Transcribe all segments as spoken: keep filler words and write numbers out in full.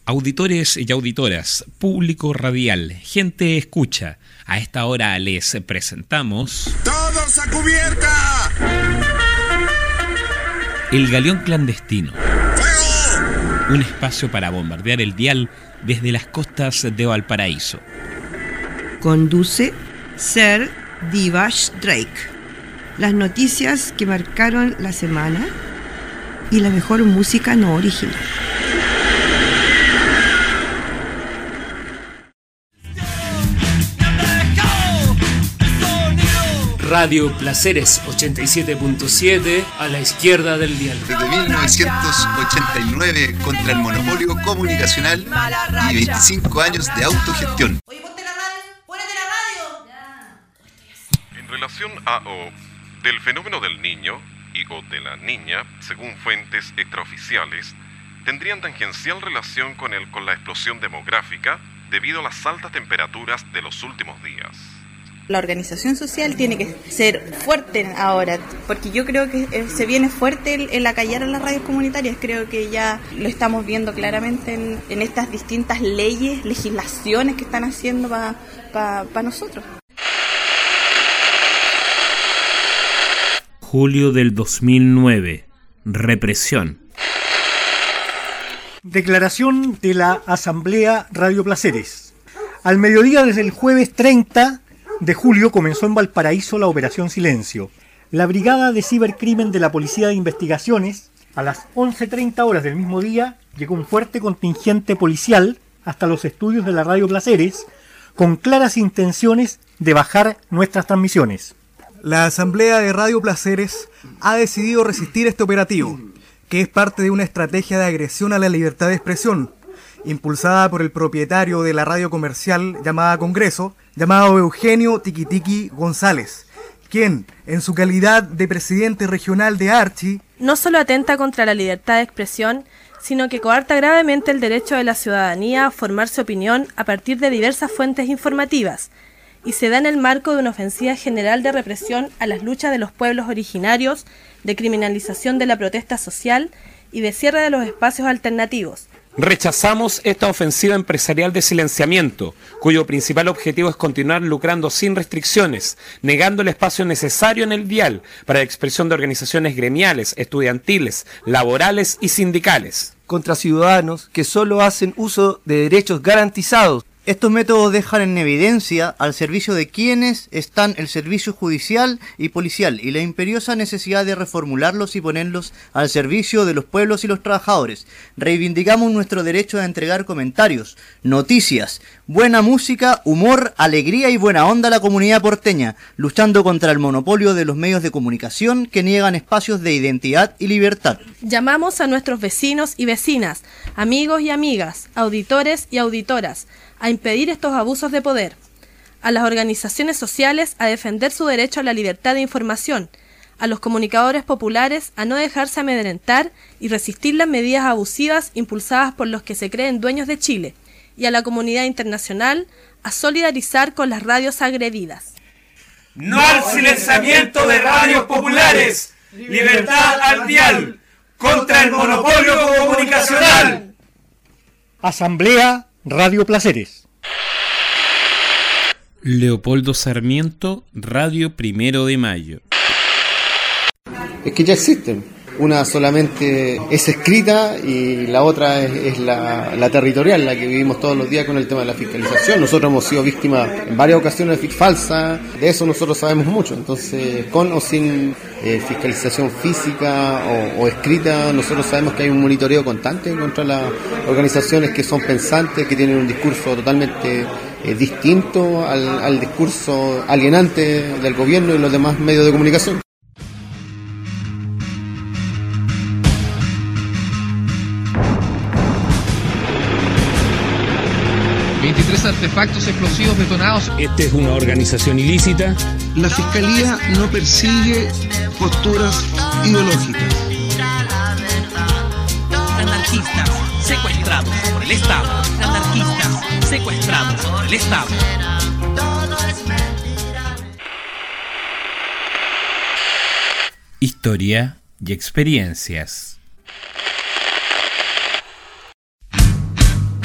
Auditores y auditoras, público radial, gente escucha, a esta hora les presentamos... ¡Todos a cubierta! El Galeón Clandestino. ¡Fuego! Un espacio para bombardear el dial desde las costas de Valparaíso. Conduce Sir Divash Drake. Las noticias que marcaron la semana y la mejor música no original. Radio Placeres ochenta y siete punto siete, a la izquierda del dial. Desde mil novecientos ochenta y nueve contra el monopolio comunicacional y veinticinco años de autogestión. Oye, ponte la radio, ponete la radio. Ya. En relación a o del fenómeno del niño y o de la niña, según fuentes extraoficiales, tendrían tangencial relación con el con la explosión demográfica debido a las altas temperaturas de los últimos días. La organización social tiene que ser fuerte ahora, porque yo creo que se viene fuerte el, el acallar a las radios comunitarias. Creo que ya lo estamos viendo claramente en, en estas distintas leyes, legislaciones que están haciendo para pa, pa nosotros. Julio del dos mil nueve. Represión. Declaración de la Asamblea Radio Placeres. Al mediodía desde el jueves treinta de julio comenzó en Valparaíso la Operación Silencio. La Brigada de Cibercrimen de la Policía de Investigaciones, a las once treinta horas del mismo día, llegó un fuerte contingente policial hasta los estudios de la Radio Placeres, con claras intenciones de bajar nuestras transmisiones. La Asamblea de Radio Placeres ha decidido resistir este operativo, que es parte de una estrategia de agresión a la libertad de expresión, impulsada por el propietario de la radio comercial llamada Congreso, llamado Eugenio Tiquitiqui González, quien, en su calidad de presidente regional de Archi, no solo atenta contra la libertad de expresión, sino que coarta gravemente el derecho de la ciudadanía a formarse opinión a partir de diversas fuentes informativas, y se da en el marco de una ofensiva general de represión a las luchas de los pueblos originarios, de criminalización de la protesta social y de cierre de los espacios alternativos. Rechazamos esta ofensiva empresarial de silenciamiento, cuyo principal objetivo es continuar lucrando sin restricciones, negando el espacio necesario en el dial para la expresión de organizaciones gremiales, estudiantiles, laborales y sindicales. Contra ciudadanos que solo hacen uso de derechos garantizados. Estos métodos dejan en evidencia al servicio de quienes están el servicio judicial y policial y la imperiosa necesidad de reformularlos y ponerlos al servicio de los pueblos y los trabajadores. Reivindicamos nuestro derecho a entregar comentarios, noticias, buena música, humor, alegría y buena onda a la comunidad porteña, luchando contra el monopolio de los medios de comunicación que niegan espacios de identidad y libertad. Llamamos a nuestros vecinos y vecinas, amigos y amigas, auditores y auditoras, a impedir estos abusos de poder, a las organizaciones sociales a defender su derecho a la libertad de información, a los comunicadores populares a no dejarse amedrentar y resistir las medidas abusivas impulsadas por los que se creen dueños de Chile, y a la comunidad internacional a solidarizar con las radios agredidas. ¡No al silenciamiento de radios populares! ¡Libertad al dial! ¡Contra el monopolio comunicacional! Asamblea Radio Placeres. Leopoldo Sarmiento, Radio Primero de Mayo. Es que ya existen. Una solamente es escrita y la otra es, es la, la territorial, la que vivimos todos los días con el tema de la fiscalización. Nosotros hemos sido víctimas en varias ocasiones de falsa, de eso nosotros sabemos mucho. Entonces, con o sin eh, fiscalización física o, o escrita, nosotros sabemos que hay un monitoreo constante contra las organizaciones que son pensantes, que tienen un discurso totalmente eh, distinto al, al discurso alienante del gobierno y los demás medios de comunicación. veintitrés artefactos explosivos detonados. Esta es una organización ilícita. La Fiscalía no persigue posturas ideológicas. Anarquistas secuestrados por el Estado. Anarquistas secuestrados por el Estado. Historia y experiencias.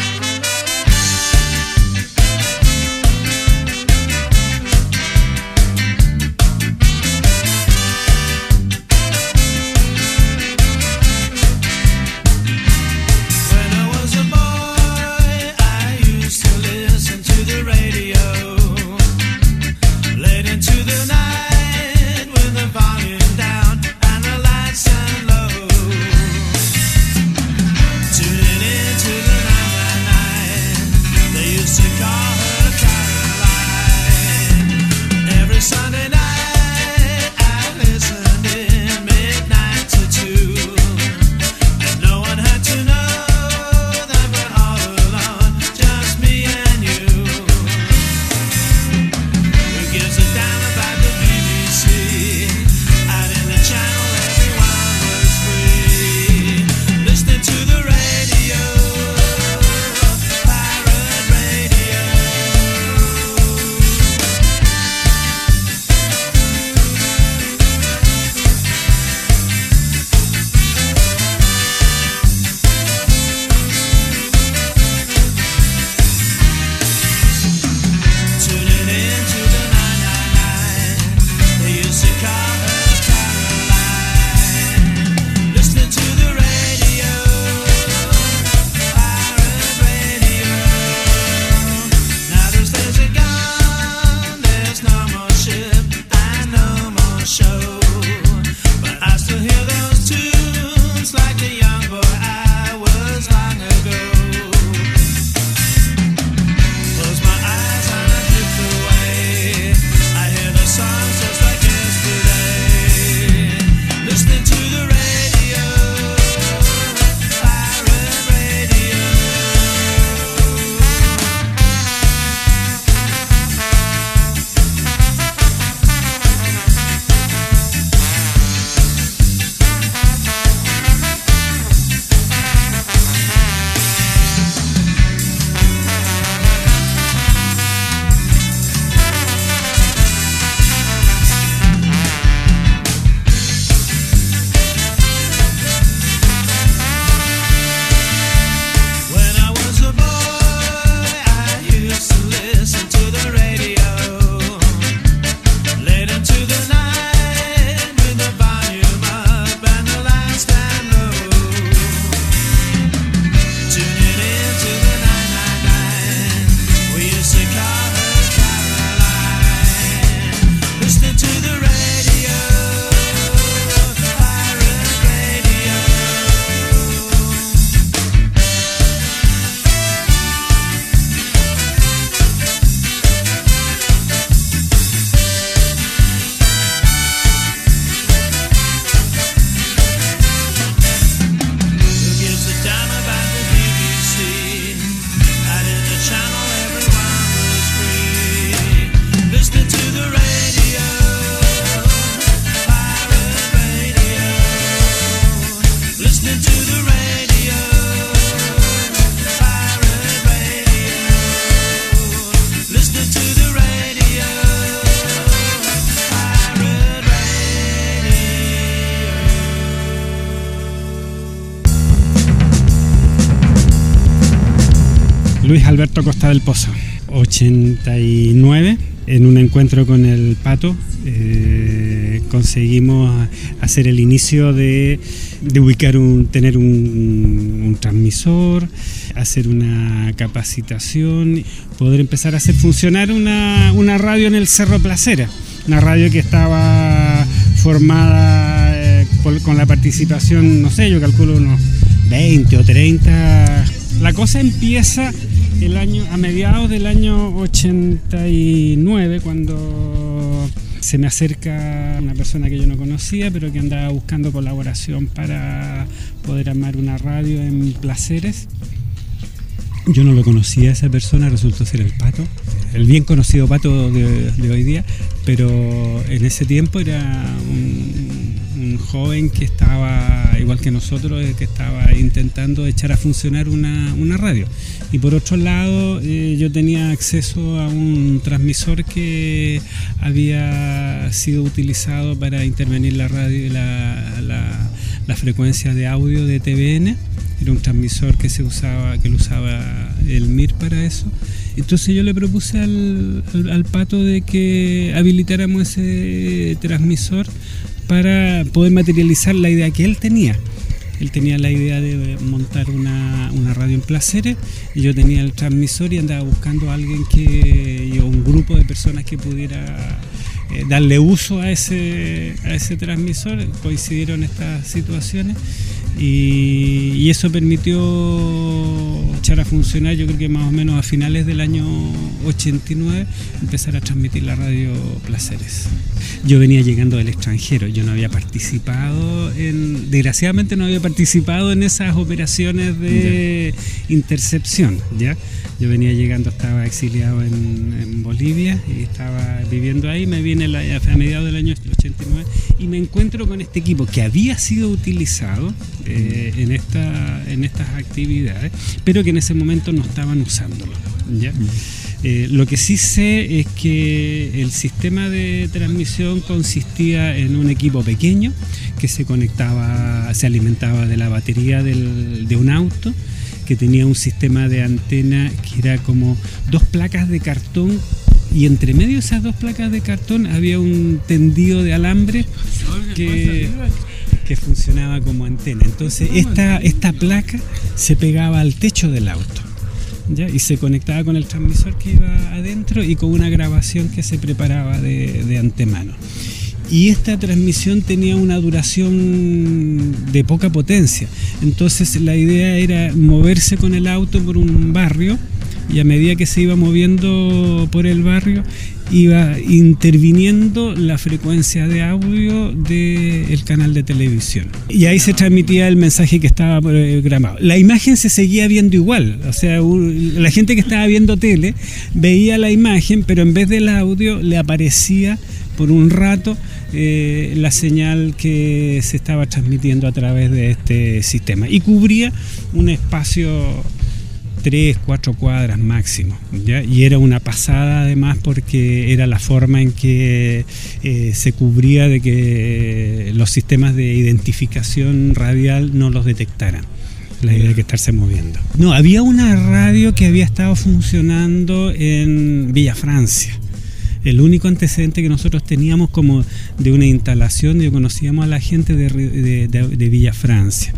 Luis Alberto Costa del Pozo. ochenta y nueve, en un encuentro con el Pato, eh, conseguimos hacer el inicio de, de ubicar un, tener un, un transmisor, hacer una capacitación, poder empezar a hacer funcionar una, una radio en el Cerro Placera, una radio que estaba formada eh, por, con la participación, no sé, yo calculo unos veinte o treinta. La cosa empieza el año, a mediados del año ochenta y nueve, cuando se me acerca una persona que yo no conocía, pero que andaba buscando colaboración para poder armar una radio en Placeres. Yo no lo conocía a esa persona, resultó ser el Pato, el bien conocido Pato de, de hoy día, pero en ese tiempo era un, un joven que estaba, igual que nosotros, que estaba intentando echar a funcionar una, una radio. Y por otro lado, eh, yo tenía acceso a un transmisor que había sido utilizado para intervenir la radio, la, la, la frecuencia de audio de T V N. Era un transmisor que se usaba, que lo usaba el M I R para eso. Entonces yo le propuse al, al, al Pato de que habilitáramos ese transmisor para poder materializar la idea que él tenía. Él tenía la idea de montar una, una radio en Placeres, y yo tenía el transmisor y andaba buscando a alguien que, o un grupo de personas que pudiera eh, darle uso a ese, a ese transmisor. Coincidieron estas situaciones y, y eso permitió echar a funcionar, yo creo que más o menos a finales del año ochenta y nueve, empezar a transmitir la radio Placeres. Yo venía llegando del extranjero, yo no había participado en, desgraciadamente no había participado en esas operaciones de ya. intercepción, ¿ya? Yo venía llegando, estaba exiliado en, en Bolivia y estaba viviendo ahí, me vine la, a mediados del año ochenta y nueve y me encuentro con este equipo que había sido utilizado eh, en, esta, en estas actividades, pero que en ese momento no estaban usándolo, ¿ya? Eh, lo que sí sé es que el sistema de transmisión consistía en un equipo pequeño que se conectaba, se alimentaba de la batería del, de un auto, que tenía un sistema de antena que era como dos placas de cartón, y entre medio de esas dos placas de cartón había un tendido de alambre que, que funcionaba como antena. Entonces esta, esta placa se pegaba al techo del auto, ¿ya? Y se conectaba con el transmisor que iba adentro y con una grabación que se preparaba de, de antemano. Y esta transmisión tenía una duración de poca potencia, entonces la idea era moverse con el auto por un barrio, y a medida que se iba moviendo por el barrio iba interviniendo la frecuencia de audio del canal de televisión, y ahí se transmitía el mensaje que estaba programado. La imagen se seguía viendo igual, o sea, la gente que estaba viendo tele veía la imagen, pero en vez del audio le aparecía por un rato eh, la señal que se estaba transmitiendo a través de este sistema, y cubría un espacio tres, cuatro cuadras máximo, ¿ya? Y era una pasada además, porque era la forma en que eh, se cubría de que los sistemas de identificación radial no los detectaran. La idea de que estarse moviendo. No, había una radio que había estado funcionando en Villa Francia. El único antecedente que nosotros teníamos como de una instalación, yo conocíamos a la gente de, de, de, de Villa Francia,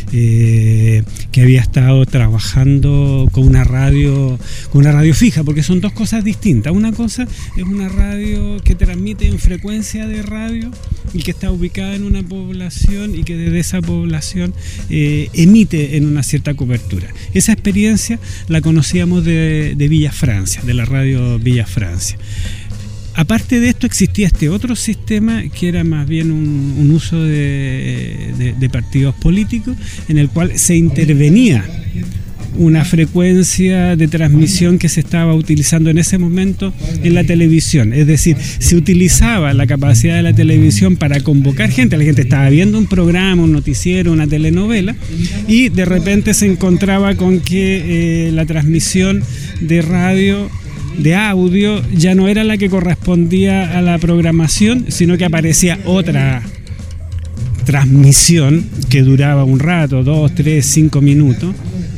eh, que había estado trabajando con una radio, con una radio fija, porque son dos cosas distintas. Una cosa es una radio que transmite en frecuencia de radio y que está ubicada en una población y que desde esa población eh, emite en una cierta cobertura. Esa experiencia la conocíamos de, de Villa Francia, de la radio Villa Francia. Aparte de esto existía este otro sistema que era más bien un, un uso de, de, de partidos políticos, en el cual se intervenía una frecuencia de transmisión que se estaba utilizando en ese momento en la televisión. Es decir, se utilizaba la capacidad de la televisión para convocar gente. La gente estaba viendo un programa, un noticiero, una telenovela, y de repente se encontraba con que eh, la transmisión de radio, de audio, ya no era la que correspondía a la programación, sino que aparecía otra transmisión que duraba un rato, dos, tres, cinco minutos,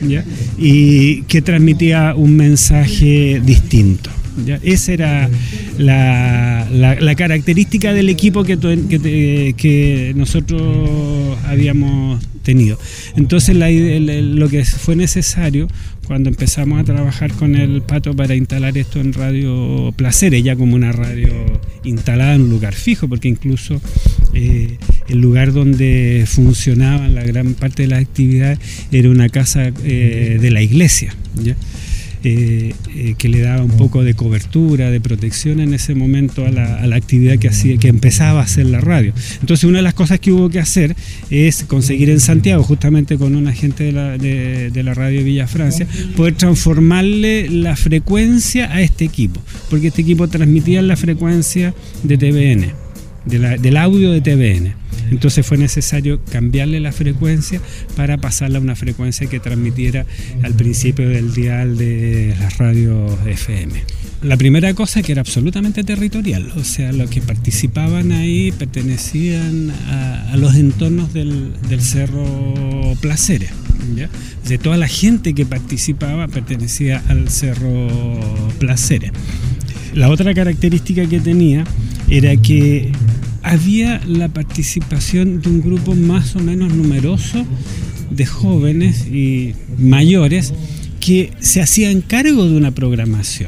¿ya? Y que transmitía un mensaje distinto. ¿Ya? Esa era la, la, la característica del equipo que, que, que nosotros habíamos tenido. Entonces la, la, lo que fue necesario cuando empezamos a trabajar con el Pato para instalar esto en Radio Placeres, ya como una radio instalada en un lugar fijo, porque incluso eh, el lugar donde funcionaban la gran parte de las actividades era una casa eh, de la iglesia, ¿ya? Eh, eh, que le daba un poco de cobertura, de protección en ese momento a la, a la actividad que hacía, que empezaba a hacer la radio. Entonces una de las cosas que hubo que hacer es conseguir en Santiago, justamente con un agente de la, de, de la radio Villa Francia, poder transformarle la frecuencia a este equipo, porque este equipo transmitía la frecuencia de T V N, de la, del audio de T V N. Entonces fue necesario cambiarle la frecuencia para pasarla a una frecuencia que transmitiera al principio del dial de las radios F M. La primera cosa que era absolutamente territorial, o sea, los que participaban ahí pertenecían a, a los entornos del, del Cerro Placeres, ¿ya? De toda la gente que participaba pertenecía al Cerro Placeres. La otra característica que tenía era que había la participación de un grupo más o menos numeroso de jóvenes y mayores que se hacían cargo de una programación.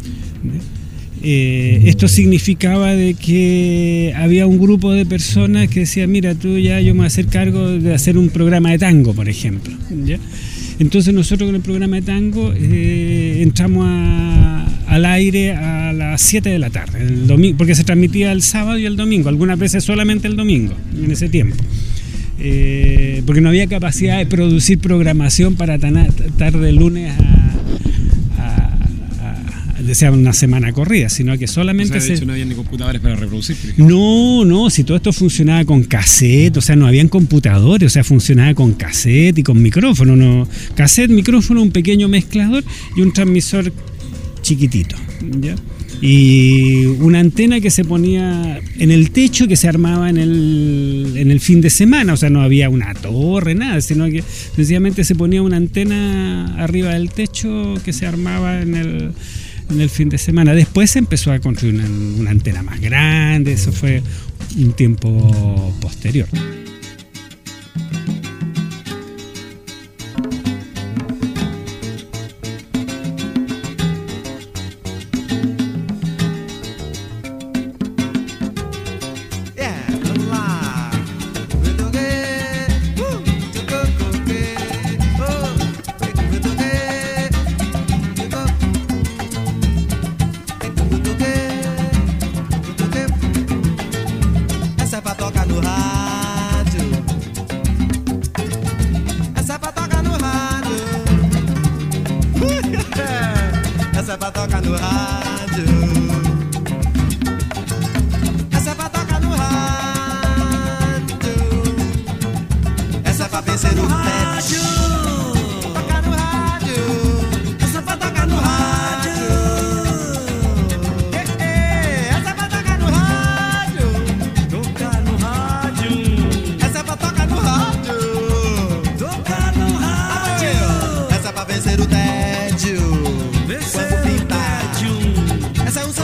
Eh, esto significaba de que había un grupo de personas que decían, mira, tú ya yo me voy a hacer cargo de hacer un programa de tango, por ejemplo, ¿ya? Entonces nosotros con el programa de tango eh, entramos a, al aire a las siete de la tarde, el domingo, porque se transmitía el sábado y el domingo, algunas veces solamente el domingo, en ese tiempo. Eh, porque no había capacidad de producir programación para estar de lunes a, a, a, a sea una semana corrida, sino que solamente... O sea, de hecho se... no había ni computadores para reproducir. No, no, si todo esto funcionaba con cassette, o sea, no habían computadores, o sea, funcionaba con cassette y con micrófono, no, cassette, micrófono, un pequeño mezclador y un transmisor chiquitito, ¿ya? Y una antena que se ponía en el techo, que se armaba en el, en el fin de semana, o sea, no había una torre, nada, sino que sencillamente se ponía una antena arriba del techo que se armaba en el, en el fin de semana. Después se empezó a construir una, una antena más grande, eso fue un tiempo posterior. Vencer o tédio, quando pintar. Essa é um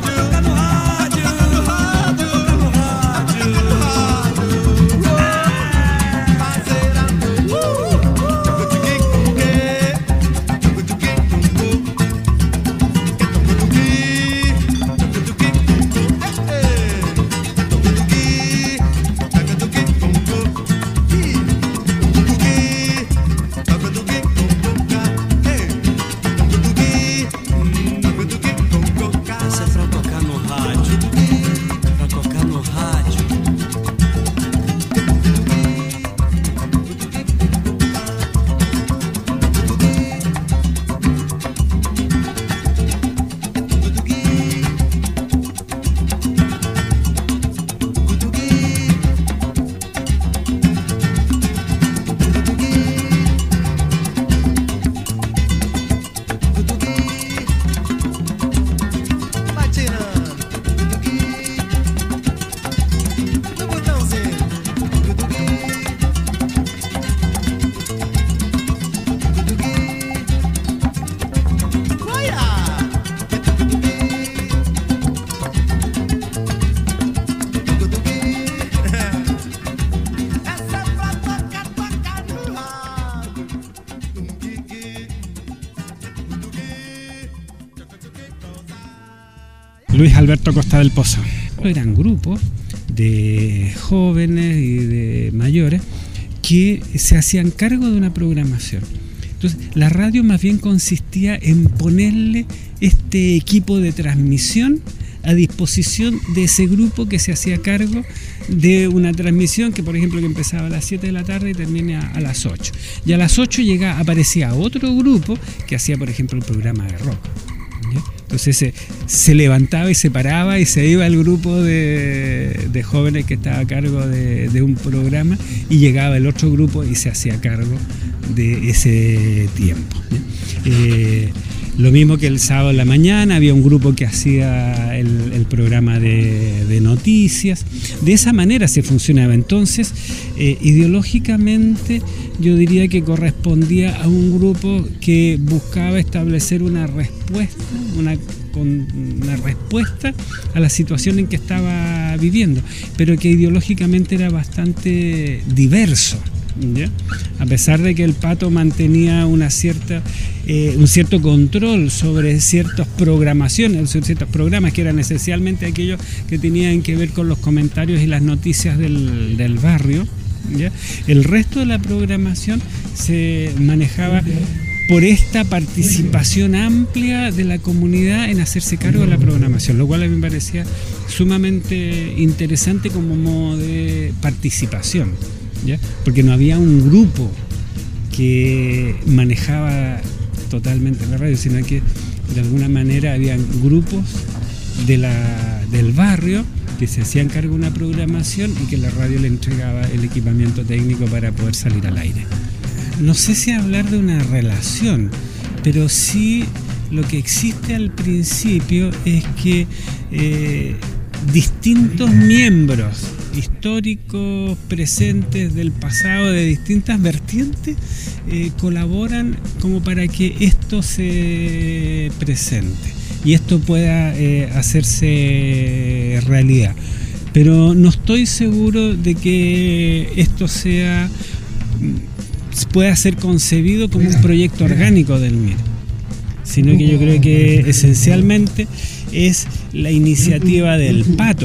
Luis Alberto Costa del Pozo. Eran grupos de jóvenes y de mayores que se hacían cargo de una programación. Entonces, la radio más bien consistía en ponerle este equipo de transmisión a disposición de ese grupo que se hacía cargo de una transmisión que, por ejemplo, que empezaba a las siete de la tarde y termina a, a las ocho. Y a las ocho llega, aparecía otro grupo que hacía, por ejemplo, el programa de rock. ¿Ya? Entonces se, se levantaba y se paraba y se iba el grupo de, de jóvenes que estaba a cargo de, de un programa, y llegaba el otro grupo y se hacía cargo de ese tiempo. Eh, lo mismo que el sábado en la mañana había un grupo que hacía el, el programa de, de noticias. De esa manera se funcionaba. Entonces, eh, ideológicamente yo diría que correspondía a un grupo que buscaba establecer una respuesta, una, con, una respuesta a la situación en que estaba viviendo, pero que ideológicamente era bastante diverso. ¿Ya? A pesar de que el Pato mantenía una cierta, eh, un cierto control sobre ciertas programaciones, sobre ciertos programas que eran esencialmente aquellos que tenían que ver con los comentarios y las noticias del, del barrio, ¿ya? El resto de la programación se manejaba por esta participación amplia de la comunidad en hacerse cargo de la programación, lo cual a mí me parecía sumamente interesante como modo de participación. ¿Ya? Porque no había un grupo que manejaba totalmente la radio, sino que de alguna manera habían grupos de la, del barrio que se hacían cargo de una programación y que la radio le entregaba el equipamiento técnico para poder salir al aire. No sé si hablar de una relación, pero sí lo que existe al principio es que eh, distintos miembros históricos presentes del pasado de distintas vertientes eh, colaboran como para que esto se presente y esto pueda eh, hacerse realidad. Pero no estoy seguro de que esto sea pueda ser concebido como un proyecto orgánico del M I R, sino que yo creo que esencialmente es la iniciativa del Pato,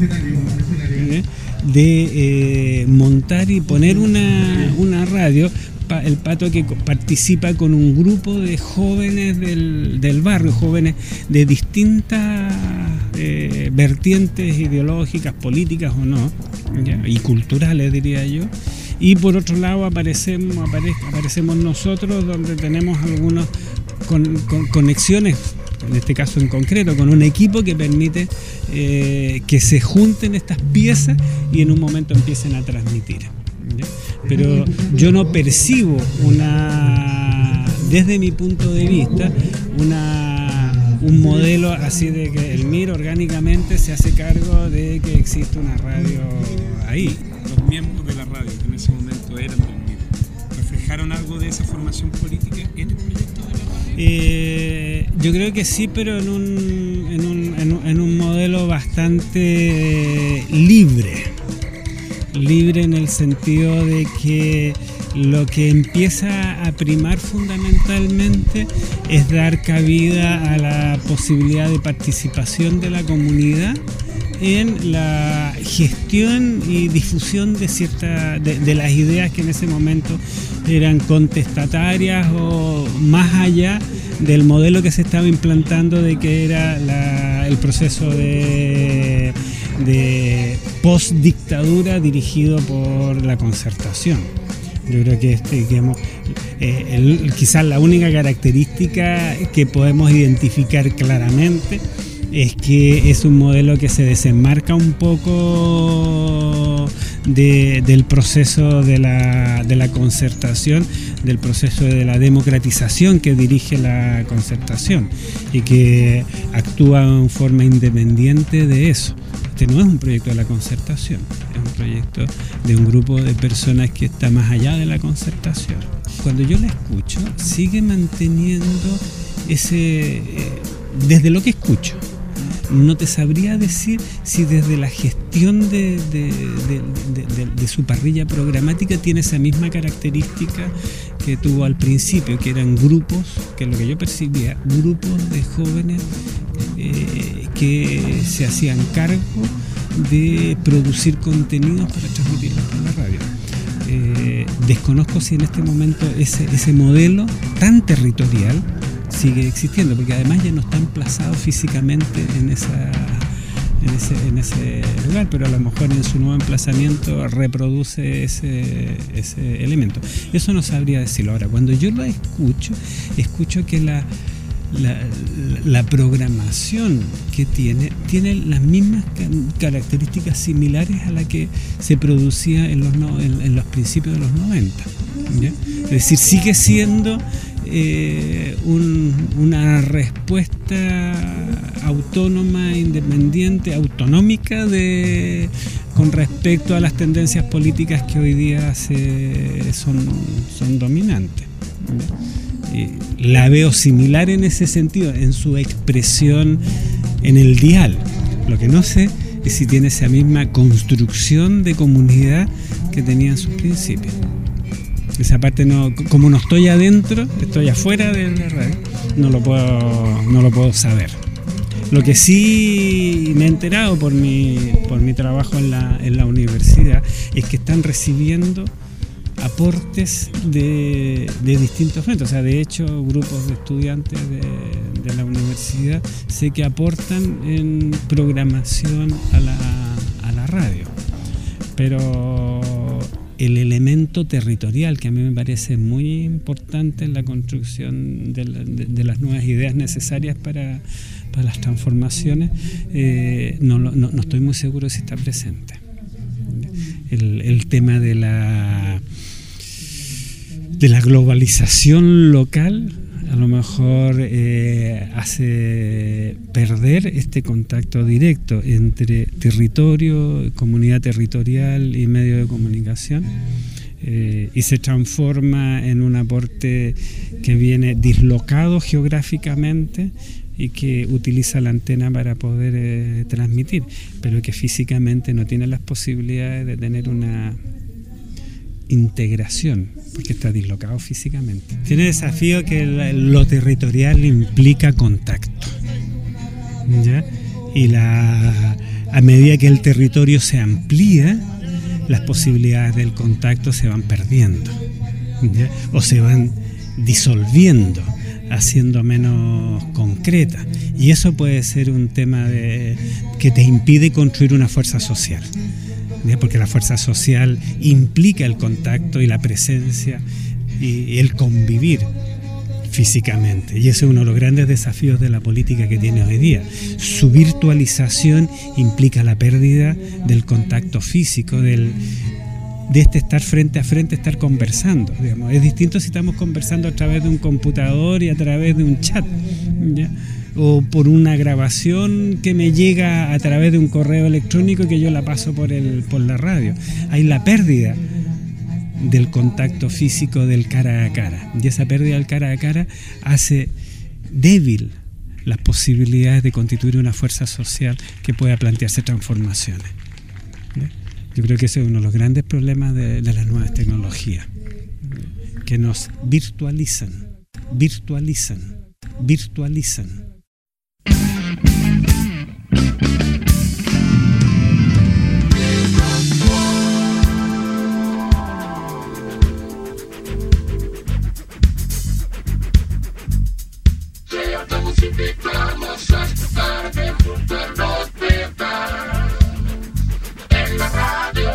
¿eh? de eh, montar y poner una, una radio. El Pato que participa con un grupo de jóvenes del, del barrio, jóvenes de distintas eh, vertientes ideológicas, políticas o no, ¿ya? Y culturales, diría yo. Y por otro lado aparecemos, apare, aparecemos nosotros, donde tenemos algunas con, con, conexiones, en este caso en concreto, con un equipo que permite eh, que se junten estas piezas y en un momento empiecen a transmitir, ¿ya? Pero yo no percibo una, desde mi punto de vista, una, un modelo así de que el M I R orgánicamente se hace cargo de que existe una radio ahí. Los miembros de la radio que en ese momento eran del M I R, ¿reflejaron algo de esa formación política en el proyecto de la radio? Eh, yo creo que sí, pero en un, en un, en un, en un modelo bastante libre. Libre en el sentido de que lo que empieza a primar fundamentalmente es dar cabida a la posibilidad de participación de la comunidad en la gestión y difusión de ciertas de, de las ideas que en ese momento eran contestatarias o más allá del modelo que se estaba implantando de que era la, el proceso de de post-dictadura dirigido por la Concertación. Yo creo que este, digamos, eh, el, quizás la única característica que podemos identificar claramente es que es un modelo que se desenmarca un poco de, del proceso de la, de la Concertación, del proceso de la democratización que dirige la Concertación y que actúa en forma independiente de eso. Este no es un proyecto de la Concertación, es un proyecto de un grupo de personas que está más allá de la Concertación. Cuando yo la escucho, sigue manteniendo ese, eh, desde lo que escucho, no te sabría decir si desde la gestión de, de, de, de, de, de su parrilla programática tiene esa misma característica que tuvo al principio, que eran grupos, que es lo que yo percibía, grupos de jóvenes eh, que se hacían cargo de producir contenidos para transmitirlos por la radio. Eh, desconozco si en este momento ese, ese modelo tan territorial sigue existiendo, porque además ya no está emplazado físicamente en esa en ese, en ese lugar, pero a lo mejor en su nuevo emplazamiento reproduce ese, ese elemento. Eso no sabría decirlo. Ahora, cuando yo lo escucho, escucho que la, la, la programación que tiene, tiene las mismas características similares a la que se producía en los, no, en, en los principios de los noventa. ¿Ya? Es decir, sigue siendo Eh, un, una respuesta autónoma, independiente, autonómica de, con respecto a las tendencias políticas que hoy día se, son, son dominantes. Eh, la veo similar en ese sentido, en su expresión en el dial. Lo que no sé es si tiene esa misma construcción de comunidad que tenía en sus principios. Esa parte no, como no estoy adentro, estoy afuera de la radio, no lo puedo, no lo puedo saber. Lo que sí me he enterado por mi, por mi trabajo en la, en la universidad es que están recibiendo aportes de, de distintos frentes. O sea, de hecho, grupos de estudiantes de, de la universidad sé que aportan en programación a la, a la radio. Pero el elemento territorial, que a mí me parece muy importante en la construcción de, la, de, de las nuevas ideas necesarias para, para las transformaciones, eh, no, no, no estoy muy seguro si está presente. El, el tema de la, de la globalización local a lo mejor eh, hace perder este contacto directo entre territorio, comunidad territorial y medio de comunicación, eh, y se transforma en un aporte que viene dislocado geográficamente y que utiliza la antena para poder eh, transmitir, pero que físicamente no tiene las posibilidades de tener una integración, porque está dislocado físicamente. Tiene desafío que lo territorial implica contacto, ¿ya? Y la, a medida que el territorio se amplía, las posibilidades del contacto se van perdiendo, ¿ya? O se van disolviendo, haciendo menos concreta, y eso puede ser un tema de, que te impide construir una fuerza social, porque la fuerza social implica el contacto y la presencia y el convivir físicamente, y ese es uno de los grandes desafíos de la política que tiene hoy día. Su virtualización implica la pérdida del contacto físico, del, de este estar frente a frente, estar conversando, digamos. Es distinto si estamos conversando a través de un computador y a través de un chat, ¿ya? O por una grabación que me llega a través de un correo electrónico que yo la paso por el por la radio. Hay la pérdida del contacto físico, del cara a cara, y esa pérdida del cara a cara hace débil las posibilidades de constituir una fuerza social que pueda plantearse transformaciones. Yo creo que ese es uno de los grandes problemas de, de las nuevas tecnologías, que nos virtualizan, virtualizan, virtualizan. Todos invitamos a estar de juntarnos verdad en la radio.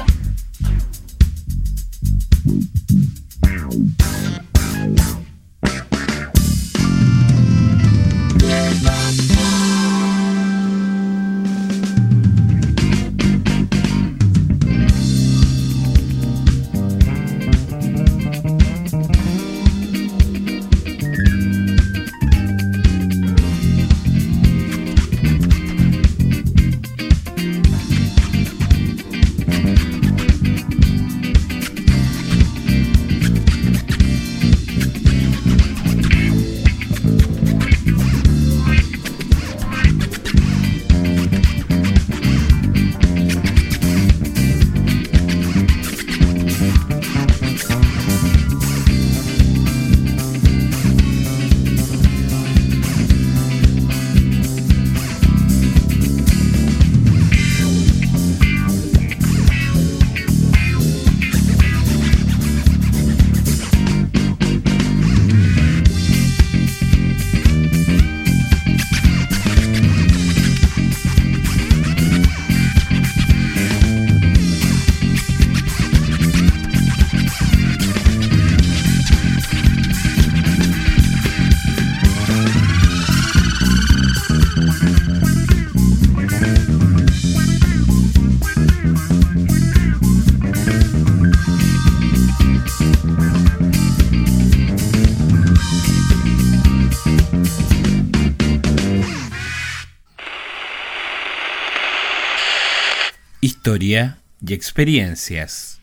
Historia y experiencias.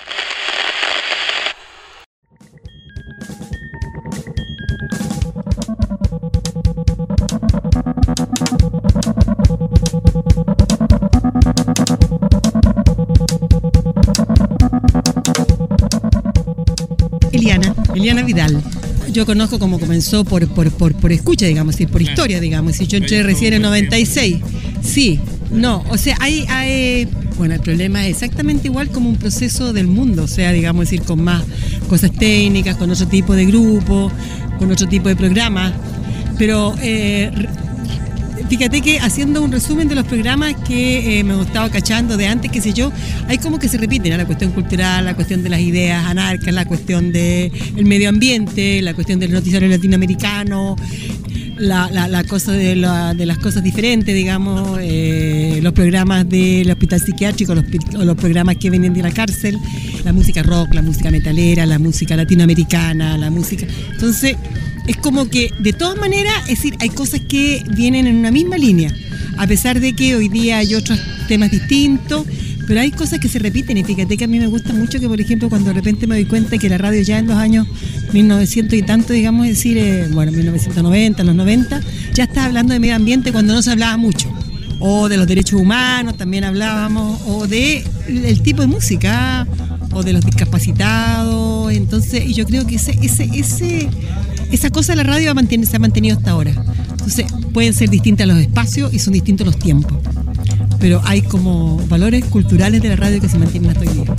Eliana, Eliana Vidal. Yo conozco cómo comenzó por, por, por, por escucha, digamos, y por historia, digamos. Y yo entré recién en noventa y seis. Sí, no, o sea, hay, hay... Bueno, el problema es exactamente igual como un proceso del mundo, o sea, digamos, decir, con más cosas técnicas, con otro tipo de grupo, con otro tipo de programas. Pero eh, fíjate que haciendo un resumen de los programas que eh, me he estado cachando de antes, qué sé yo, hay como que se repiten, ¿no? La cuestión cultural, la cuestión de las ideas anarcas, la cuestión del medio ambiente, la cuestión del noticiario latinoamericano, la, la, la cosa de, la, de las cosas diferentes, digamos, eh, los programas del hospital psiquiátrico, los, los programas que vienen de la cárcel, la música rock, la música metalera, la música latinoamericana, la música... Entonces, es como que, de todas maneras, es decir, hay cosas que vienen en una misma línea, a pesar de que hoy día hay otros temas distintos, pero hay cosas que se repiten, y fíjate que a mí me gusta mucho que, por ejemplo, cuando de repente me doy cuenta que la radio ya en los años mil novecientos y tanto, digamos, es decir, eh, bueno, mil novecientos noventa, los noventa, ya está hablando de medio ambiente cuando no se hablaba mucho, o de los derechos humanos también hablábamos, o de el tipo de música, o de los discapacitados. Entonces, y yo creo que ese, ese, ese, esa cosa de la radio se ha mantenido hasta ahora. Entonces, pueden ser distintos los espacios y son distintos los tiempos, pero hay como valores culturales de la radio que se mantienen hasta hoy día.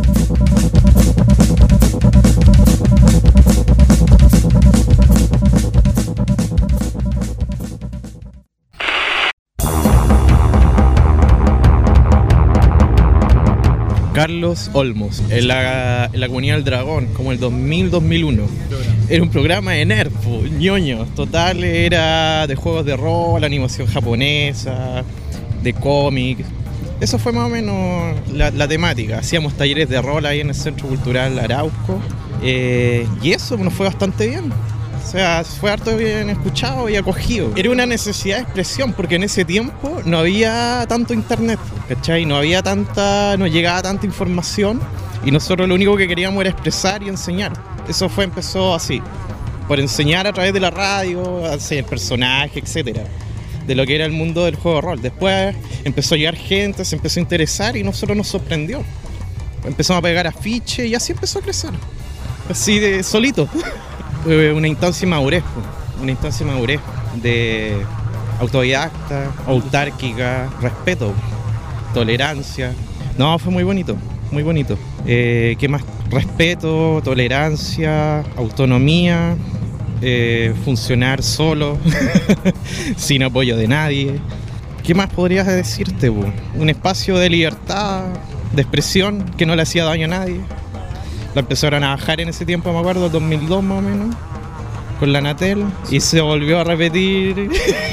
Carlos Olmos, en la, en la Comunidad del Dragón, como el dos mil, dos mil uno. Era un programa de nerd, po, ñoño, total, era de juegos de rol, animación japonesa, de cómics. Eso fue más o menos la, la temática. Hacíamos talleres de rol ahí en el Centro Cultural Arauco, eh, y eso nos fue bastante bien. O sea, fue harto bien escuchado y acogido. Era una necesidad de expresión, porque en ese tiempo no había tanto internet, ¿cachai? No había tanta, no llegaba tanta información, y nosotros lo único que queríamos era expresar y enseñar. Eso fue, empezó así, por enseñar a través de la radio, hacer personajes, etcétera, de lo que era el mundo del juego de rol. Después empezó a llegar gente, se empezó a interesar, y nosotros nos sorprendió. Empezamos a pegar afiches y así empezó a crecer, así de solito. Una instancia de madurez, una instancia de madurez, de autodidacta, autárquica, respeto, tolerancia. No, fue muy bonito, muy bonito. Eh, ¿Qué más? Respeto, tolerancia, autonomía, eh, funcionar solo, sin apoyo de nadie. ¿Qué más podrías decirte, bu? Un espacio de libertad, de expresión, que no le hacía daño a nadie. La empezaron a bajar en ese tiempo, me acuerdo, dos mil dos más o menos, con la Anatel, y se volvió a repetir.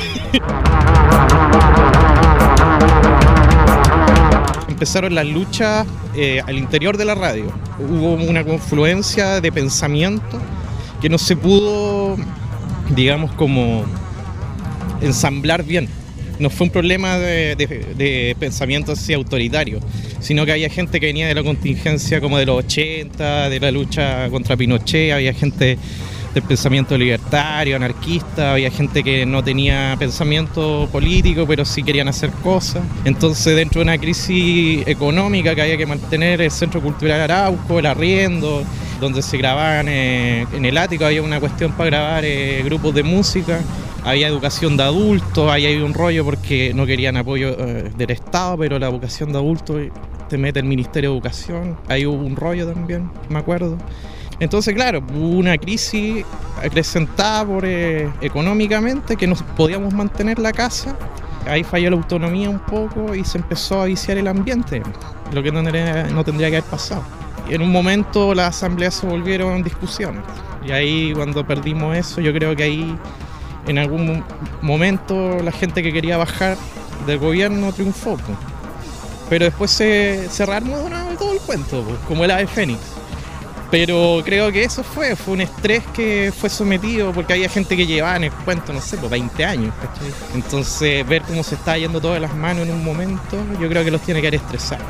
Empezaron las luchas eh, al interior de la radio. Hubo una confluencia de pensamiento que no se pudo, digamos, como ensamblar bien. No fue un problema de, de, de pensamiento así autoritario, sino que había gente que venía de la contingencia como de los ochenta, de la lucha contra Pinochet, había gente del pensamiento libertario, anarquista, había gente que no tenía pensamiento político, pero sí querían hacer cosas. Entonces, dentro de una crisis económica que había que mantener el Centro Cultural Arauco, el arriendo, donde se grababan eh, en el ático, había una cuestión para grabar eh, grupos de música. Había educación de adultos, ahí había un rollo porque no querían apoyo eh, del Estado, pero la educación de adultos te mete el Ministerio de Educación, ahí hubo un rollo también, me acuerdo. Entonces, claro, hubo una crisis acrecentada por, eh, económicamente, que no podíamos mantener la casa, ahí falló la autonomía un poco y se empezó a viciar el ambiente, lo que no tendría, no tendría que haber pasado. Y en un momento las asambleas se volvieron discusiones, y ahí cuando perdimos eso, yo creo que ahí en algún momento la gente que quería bajar del gobierno triunfó, pues. Pero después se, se rearmó de nuevo todo el cuento, pues, como el ave fénix. Pero creo que eso fue, fue un estrés que fue sometido porque había gente que llevaba en el cuento, no sé, pues veinte años, ¿cachai? Entonces ver cómo se está yendo todo de las manos en un momento, yo creo que los tiene que haber estresado.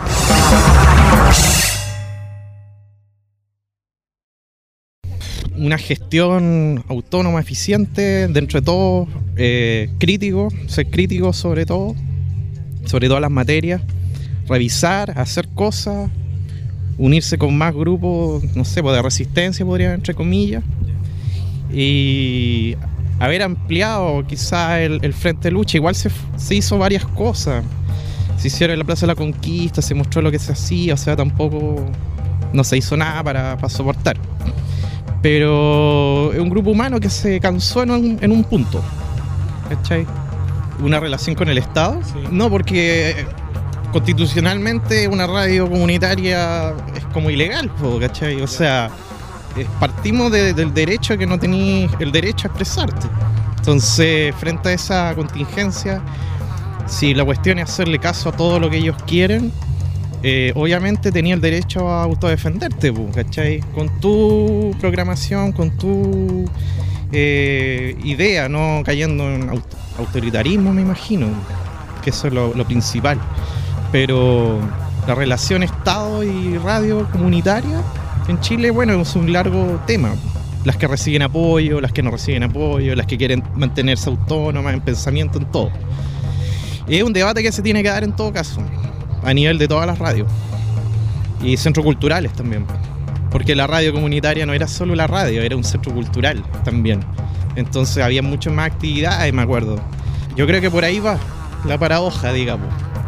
Una gestión autónoma, eficiente, dentro de todo, eh, crítico, ser crítico sobre todo, sobre todas las materias, revisar, hacer cosas, unirse con más grupos, no sé, de resistencia, podría, entre comillas, y haber ampliado quizá el, el frente de lucha. Igual se, se hizo varias cosas, se hicieron en la Plaza de la Conquista, se mostró lo que se hacía, o sea, tampoco no se hizo nada para, para soportar. Pero es un grupo humano que se cansó en un, en un punto, ¿cachai? ¿Una relación con el Estado? Sí. No, porque constitucionalmente una radio comunitaria es como ilegal, ¿cachai? O sea, partimos de, del derecho que no tenéis el derecho a expresarte. Entonces, frente a esa contingencia, si la cuestión es hacerle caso a todo lo que ellos quieren, eh, obviamente tenía el derecho a autodefenderte, ¿cachai? Con tu programación, con tu eh, idea, no cayendo en aut- autoritarismo, me imagino, que eso es lo, lo principal. Pero la relación Estado y radio comunitaria en Chile, bueno, es un largo tema. Las que reciben apoyo, las que no reciben apoyo, las que quieren mantenerse autónomas en pensamiento, en todo. Y es un debate que se tiene que dar en todo caso, a nivel de todas las radios. Y centros culturales también. Porque la radio comunitaria no era solo la radio, era un centro cultural también. Entonces había muchas más actividades, me acuerdo. Yo creo que por ahí va la paradoja, digamos.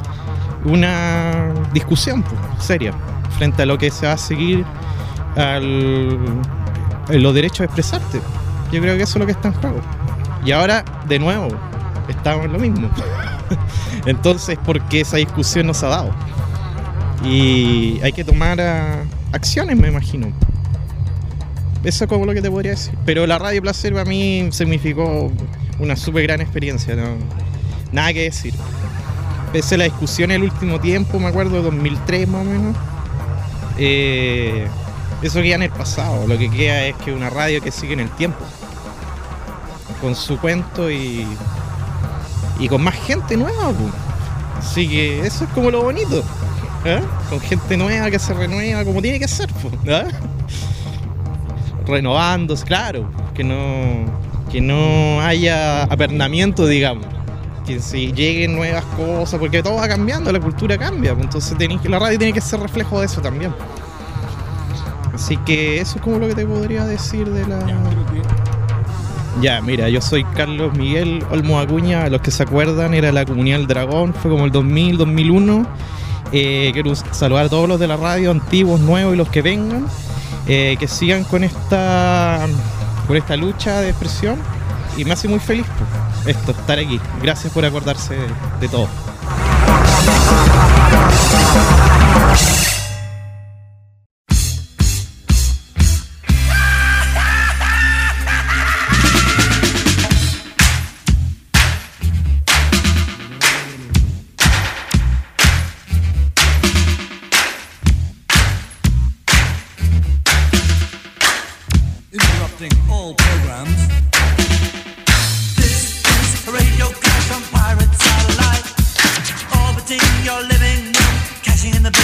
Una discusión pues, seria frente a lo que se va a seguir al, en los derechos de expresarte. Yo creo que eso es lo que está en juego. Y ahora, de nuevo, estamos en lo mismo. Entonces, ¿por qué esa discusión no se ha dado? Y hay que tomar uh, acciones, me imagino. Eso es como lo que te podría decir. Pero la Radio Placer para mí significó una súper gran experiencia, ¿no? Nada que decir. Pese a la discusión en el último tiempo, me acuerdo, de dos mil tres más o menos, eh, eso queda en el pasado. Lo que queda es que una radio que sigue en el tiempo, con su cuento y, y con más gente nueva, pues. Así que eso es como lo bonito, ¿eh? Con gente nueva que se renueva como tiene que ser, pues, ¿eh? Renovándose, claro, que no, que no haya apernamiento, digamos. Que si lleguen nuevas cosas, porque todo va cambiando, la cultura cambia, entonces tenés, la radio tiene que ser reflejo de eso también. Así que eso es como lo que te podría decir de la... Ya, mira, yo soy Carlos Miguel Olmo Acuña, los que se acuerdan, era la Comunidad del Dragón, fue como el dos mil, dos mil uno. Eh, quiero saludar a todos los de la radio, antiguos, nuevos y los que vengan, eh, que sigan con esta, con esta lucha de expresión, y me hace muy feliz pues, esto, estar aquí. Gracias por acordarse de, de todo. All programs. This is a radio clash on pirate satellite, orbiting your living room, cashing in the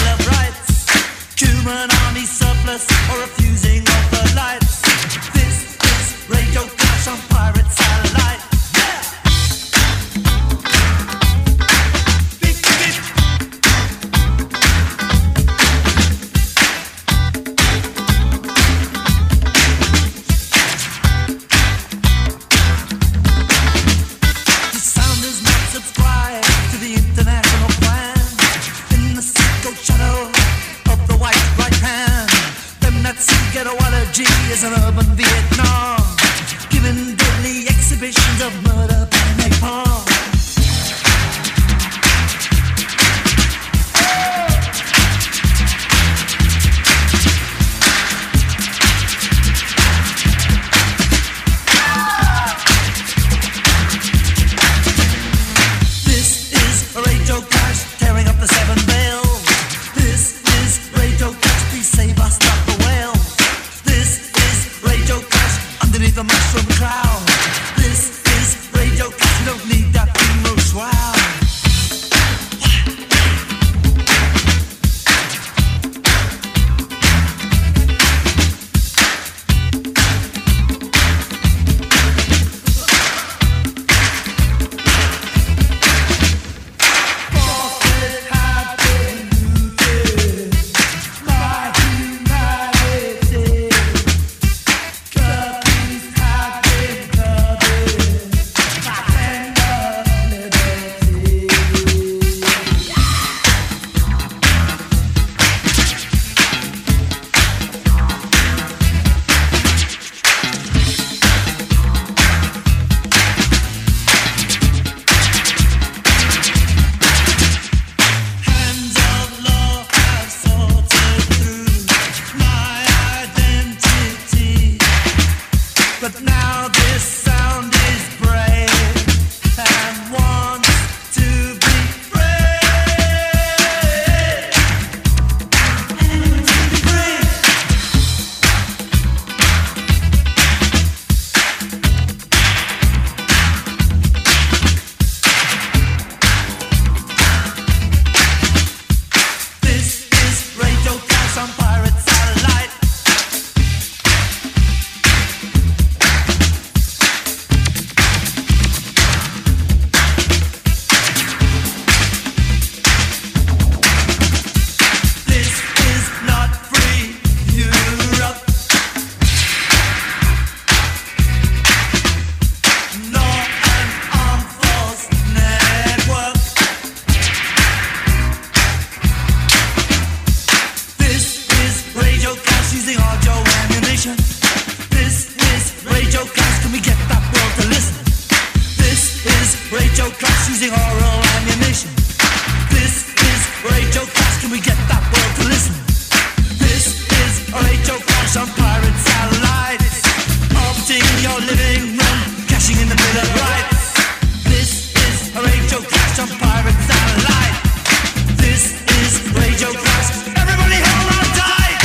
radio clash using oral ammunition. This is radio clash, can we get that world to listen? This is a radio clash on pirate satellites, orbiting your living room, cashing in the Bill of Rights. This is a radio clash on pirate satellites. This is radio clash. Everybody hold on tight.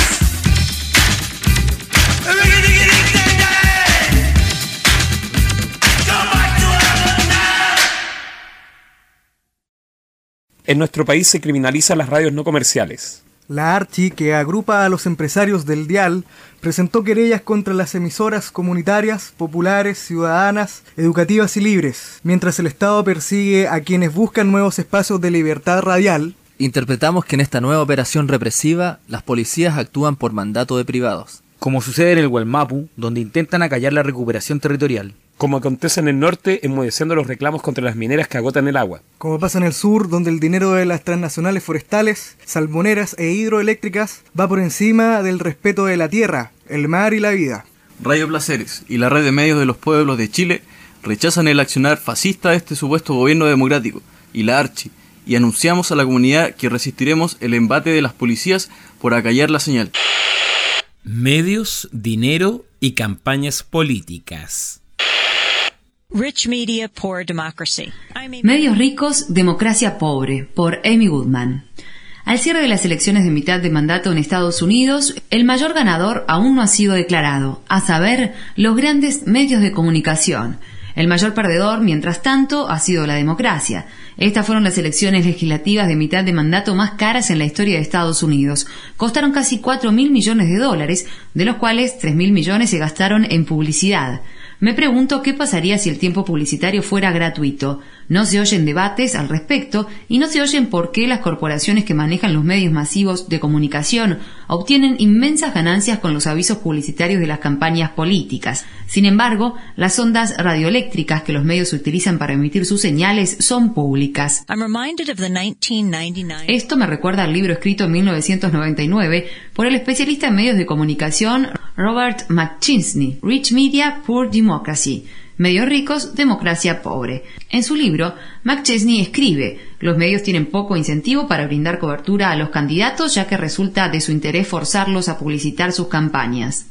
En nuestro país se criminalizan las radios no comerciales. La Archi, que agrupa a los empresarios del dial, presentó querellas contra las emisoras comunitarias, populares, ciudadanas, educativas y libres, mientras el Estado persigue a quienes buscan nuevos espacios de libertad radial. Interpretamos que en esta nueva operación represiva, las policías actúan por mandato de privados. Como sucede en el Gualmapu, donde intentan acallar la recuperación territorial. Como acontece en el norte, enmudeciendo los reclamos contra las mineras que agotan el agua. Como pasa en el sur, donde el dinero de las transnacionales forestales, salmoneras e hidroeléctricas va por encima del respeto de la tierra, el mar y la vida. Radio Placeres y la red de medios de los pueblos de Chile rechazan el accionar fascista de este supuesto gobierno democrático y la Archi, y anunciamos a la comunidad que resistiremos el embate de las policías por acallar la señal. Medios, dinero y campañas políticas. Rich Media, Poor Democracy. Medios ricos, democracia pobre, por Amy Goodman. Al cierre de las elecciones de mitad de mandato en Estados Unidos, el mayor ganador aún no ha sido declarado, a saber, los grandes medios de comunicación. El mayor perdedor, mientras tanto, ha sido la democracia. Estas fueron las elecciones legislativas de mitad de mandato más caras en la historia de Estados Unidos. Costaron casi cuatro mil millones de dólares, de los cuales tres mil millones se gastaron en publicidad. Me pregunto qué pasaría si el tiempo publicitario fuera gratuito. No se oyen debates al respecto y no se oyen por qué las corporaciones que manejan los medios masivos de comunicación obtienen inmensas ganancias con los avisos publicitarios de las campañas políticas. Sin embargo, las ondas radioeléctricas que los medios utilizan para emitir sus señales son públicas. Esto me recuerda al libro escrito en mil novecientos noventa y nueve por el especialista en medios de comunicación Robert McChesney, Rich Media, Poor Democracy. Medios ricos, democracia pobre. En su libro, McChesney escribe: los medios tienen poco incentivo para brindar cobertura a los candidatos, ya que resulta de su interés forzarlos a publicitar sus campañas.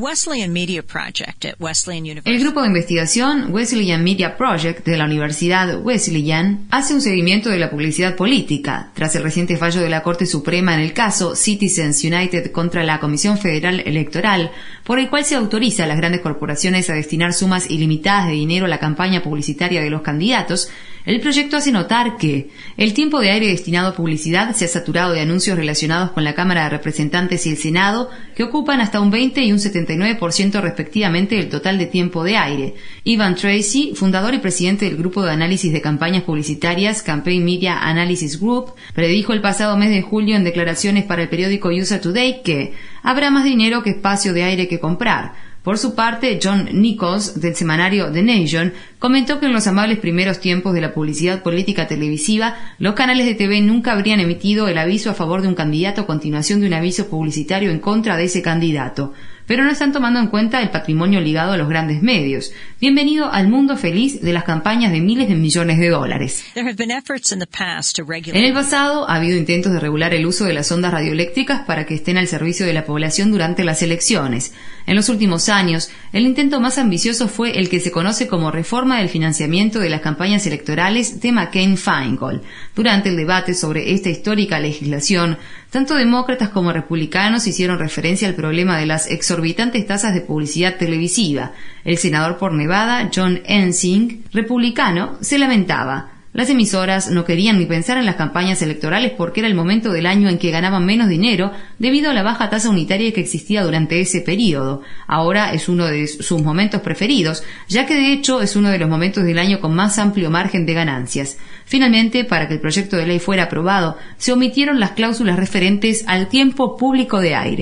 El grupo de investigación Wesleyan Media Project de la Universidad Wesleyan hace un seguimiento de la publicidad política. Tras el reciente fallo de la Corte Suprema en el caso Citizens United contra la Comisión Federal Electoral, por el cual se autoriza a las grandes corporaciones a destinar sumas ilimitadas de dinero a la campaña publicitaria de los candidatos, el proyecto hace notar que el tiempo de aire destinado a publicidad se ha saturado de anuncios relacionados con la Cámara de Representantes y el Senado, que ocupan hasta un veinte y un setenta y nueve por ciento respectivamente del total de tiempo de aire. Ivan Tracy, fundador y presidente del grupo de análisis de campañas publicitarias Campaign Media Analysis Group, predijo el pasado mes de julio en declaraciones para el periódico U S A Today que habrá más dinero que espacio de aire que comprar. Por su parte, John Nichols, del semanario The Nation, comentó que en los amables primeros tiempos de la publicidad política televisiva, los canales de T V nunca habrían emitido el aviso a favor de un candidato a continuación de un aviso publicitario en contra de ese candidato. Pero no están tomando en cuenta el patrimonio ligado a los grandes medios. Bienvenido al mundo feliz de las campañas de miles de millones de dólares. En el pasado ha habido intentos de regular el uso de las ondas radioeléctricas para que estén al servicio de la población durante las elecciones. En los últimos años, el intento más ambicioso fue el que se conoce como Reforma del Financiamiento de las Campañas Electorales de McCain-Feingold. Durante el debate sobre esta histórica legislación, tanto demócratas como republicanos hicieron referencia al problema de las exorbitantes tasas de publicidad televisiva. El senador por Nevada, John Ensing, republicano, se lamentaba. Las emisoras no querían ni pensar en las campañas electorales porque era el momento del año en que ganaban menos dinero debido a la baja tasa unitaria que existía durante ese período. Ahora es uno de sus momentos preferidos, ya que de hecho es uno de los momentos del año con más amplio margen de ganancias. Finalmente, para que el proyecto de ley fuera aprobado, se omitieron las cláusulas referentes al tiempo público de aire.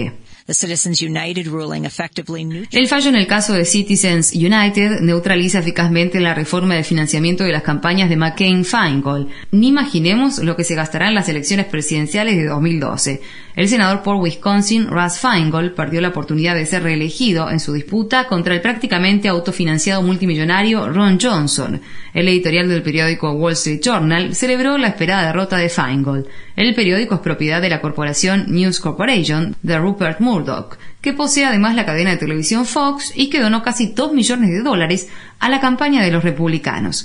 El fallo en el caso de Citizens United neutraliza eficazmente la reforma de financiamiento de las campañas de McCain-Feingold. Ni imaginemos lo que se gastará en las elecciones presidenciales de dos mil doce. El senador por Wisconsin, Russ Feingold, perdió la oportunidad de ser reelegido en su disputa contra el prácticamente autofinanciado multimillonario Ron Johnson. El editorial del periódico Wall Street Journal celebró la esperada derrota de Feingold. El periódico es propiedad de la corporación News Corporation de Rupert Murdoch, que posee además la cadena de televisión Fox y que donó casi dos millones de dólares a la campaña de los republicanos.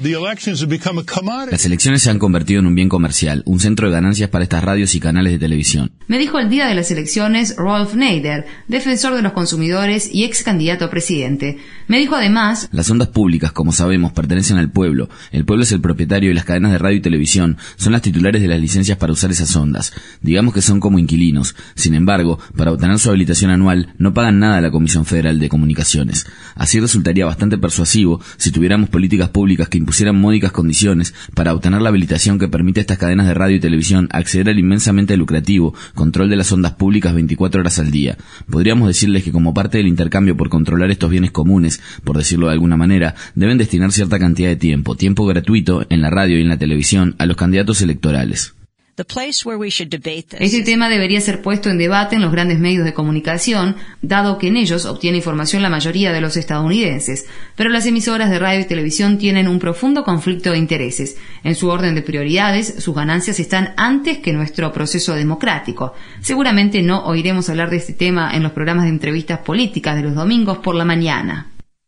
Las elecciones se han convertido en un bien comercial, un centro de ganancias para estas radios y canales de televisión. Me dijo el día de las elecciones Rolf Nader, defensor de los consumidores y ex candidato a presidente. Me dijo además: las ondas públicas, como sabemos, pertenecen al pueblo. El pueblo es el propietario y las cadenas de radio y televisión son las titulares de las licencias para usar esas ondas. Digamos que son como inquilinos. Sin embargo, para obtener su habilitación anual, no pagan nada a la Comisión Federal de Comunicaciones. Así resultaría bastante persuasivo si tuviéramos políticas públicas que impusieran módicas condiciones para obtener la habilitación que permite a estas cadenas de radio y televisión acceder al inmensamente lucrativo control de las ondas públicas veinticuatro horas al día. Podríamos decirles que como parte del intercambio por controlar estos bienes comunes, por decirlo de alguna manera, deben destinar cierta cantidad de tiempo, tiempo gratuito, en la radio y en la televisión, a los candidatos electorales. Este tema debería ser puesto en debate en los grandes medios de comunicación, dado que en ellos obtiene información la mayoría de los estadounidenses. Pero las emisoras de radio y televisión tienen un profundo conflicto de intereses. En su orden de prioridades, sus ganancias están antes que nuestro proceso democrático. Seguramente no oiremos hablar de este tema en los programas de entrevistas políticas de los domingos por la mañana.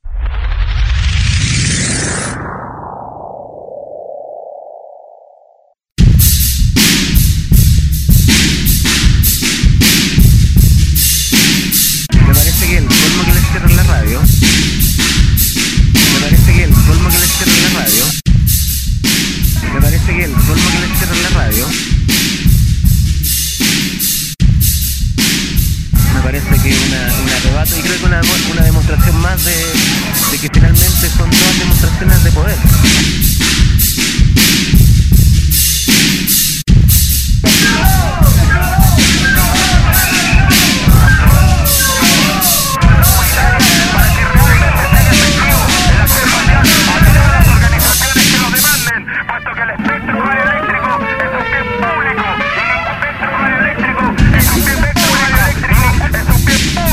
De que finalmente son todas demostraciones de poder.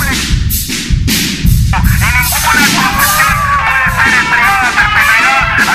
A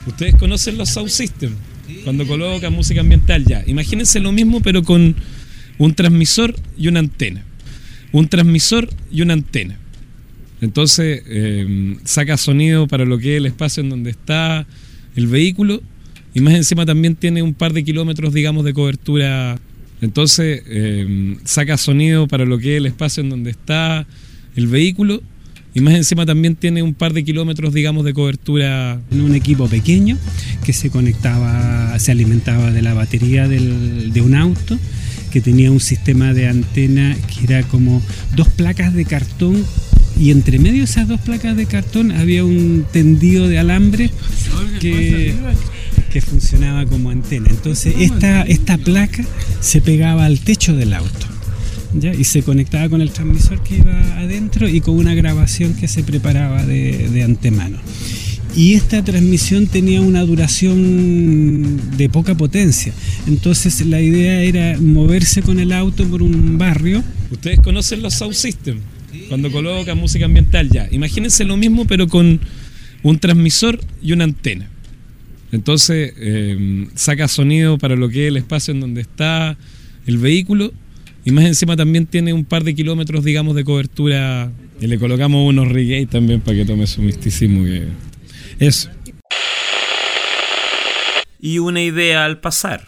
Ustedes conocen los Sound System, cuando colocan música ambiental ya. Imagínense lo mismo, pero con un transmisor y una antena. Un transmisor y una antena. Entonces, eh, saca sonido para lo que es el espacio en donde está el vehículo, y más encima también tiene un par de kilómetros, digamos, de cobertura. Entonces, eh, saca sonido para lo que es el espacio en donde está el vehículo, y más encima también tiene un par de kilómetros, digamos, de cobertura. En un equipo pequeño que se conectaba, se alimentaba de la batería del, de un auto, que tenía un sistema de antena que era como dos placas de cartón, y entre medio de esas dos placas de cartón había un tendido de alambre que, que funcionaba como antena. Entonces esta, esta placa se pegaba al techo del auto, ¿ya? Y se conectaba con el transmisor que iba adentro y con una grabación que se preparaba de, de antemano. Y esta transmisión tenía una duración de poca potencia. Entonces la idea era moverse con el auto por un barrio. Ustedes conocen los Sound System, cuando colocan música ambiental ya. Imagínense lo mismo, pero con un transmisor y una antena. Entonces, eh, saca sonido para lo que es el espacio en donde está el vehículo, y más encima también tiene un par de kilómetros, digamos, de cobertura. Y le colocamos unos reggae también para que tome su misticismo. Que... Eso. Y una idea al pasar.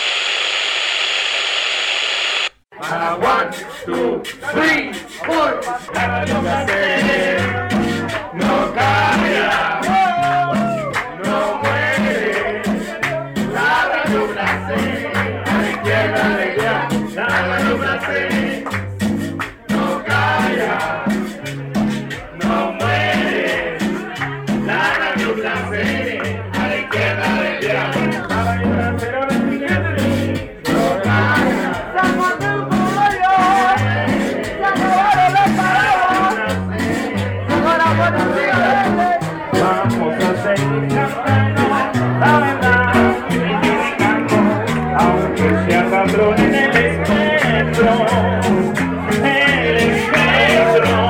One, two, three, four. Radio Placeres no cambia, no muere. La Radio Placeres, a la izquierda de ella. La Radio Placeres no cambia, no muere. La Radio Placeres, a la izquierda de ella. La Radio Placeres no cambia. Vamos a seguir cantando la verdad, aunque sea patrón en el espectro, el espectro.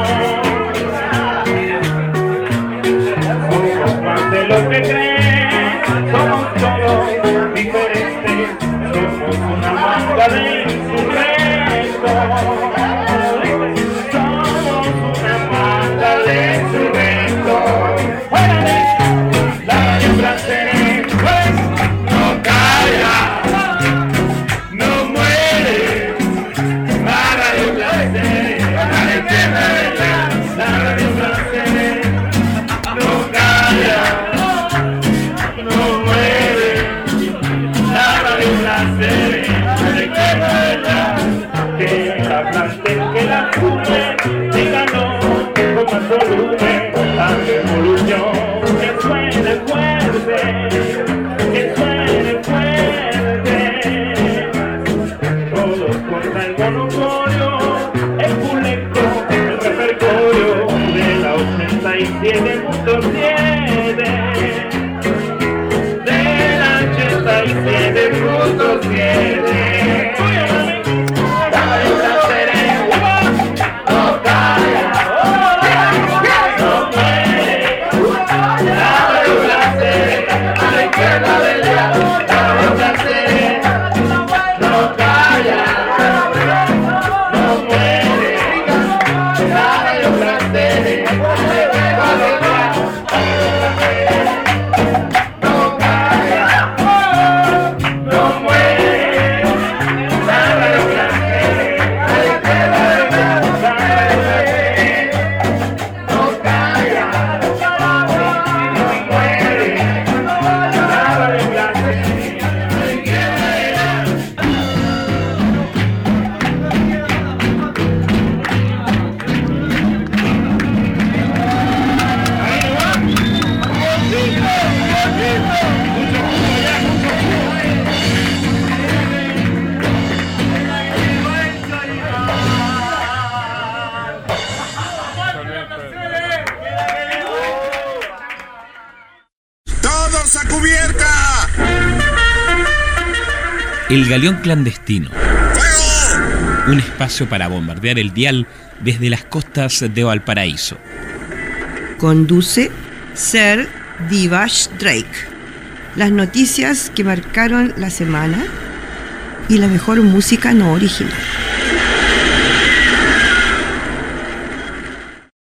Somos más de lo que creen, somos todos diferentes, somos una manga de insurrectos. Somos una manga de insurrectos. La Radio Placeres no calla, no muere. La Radio Placeres, a la izquierda de ella. La Radio Placeres no calla, no muere. La Radio Placeres, a la izquierda de ella. Que la planten, que la fume, díganos con más volumen, la revolución. Que suene fuerte, que suene fuerte. Todos contra el monopolio, el público, el repertorio de la ochenta y siete punto siete. De la ochenta y siete punto siete. La Radio Placeres no calla, no muere. La Radio Placeres, a la izquierda de ella. La Radio Placeres no calla, no muere. La Radio Placeres, a la izquierda de ella. No calla, no muere. La Radio Placeres, a la izquierda de ella. La Radio Placeres no calla, no muere. La Radio Placeres, a la izquierda de ella. ¡Todos a cubierta! El Galeón Clandestino. Un espacio para bombardear el dial desde las costas de Valparaíso. Conduce Sir Divash Drake. las noticias que marcaron la semana y la mejor música no original.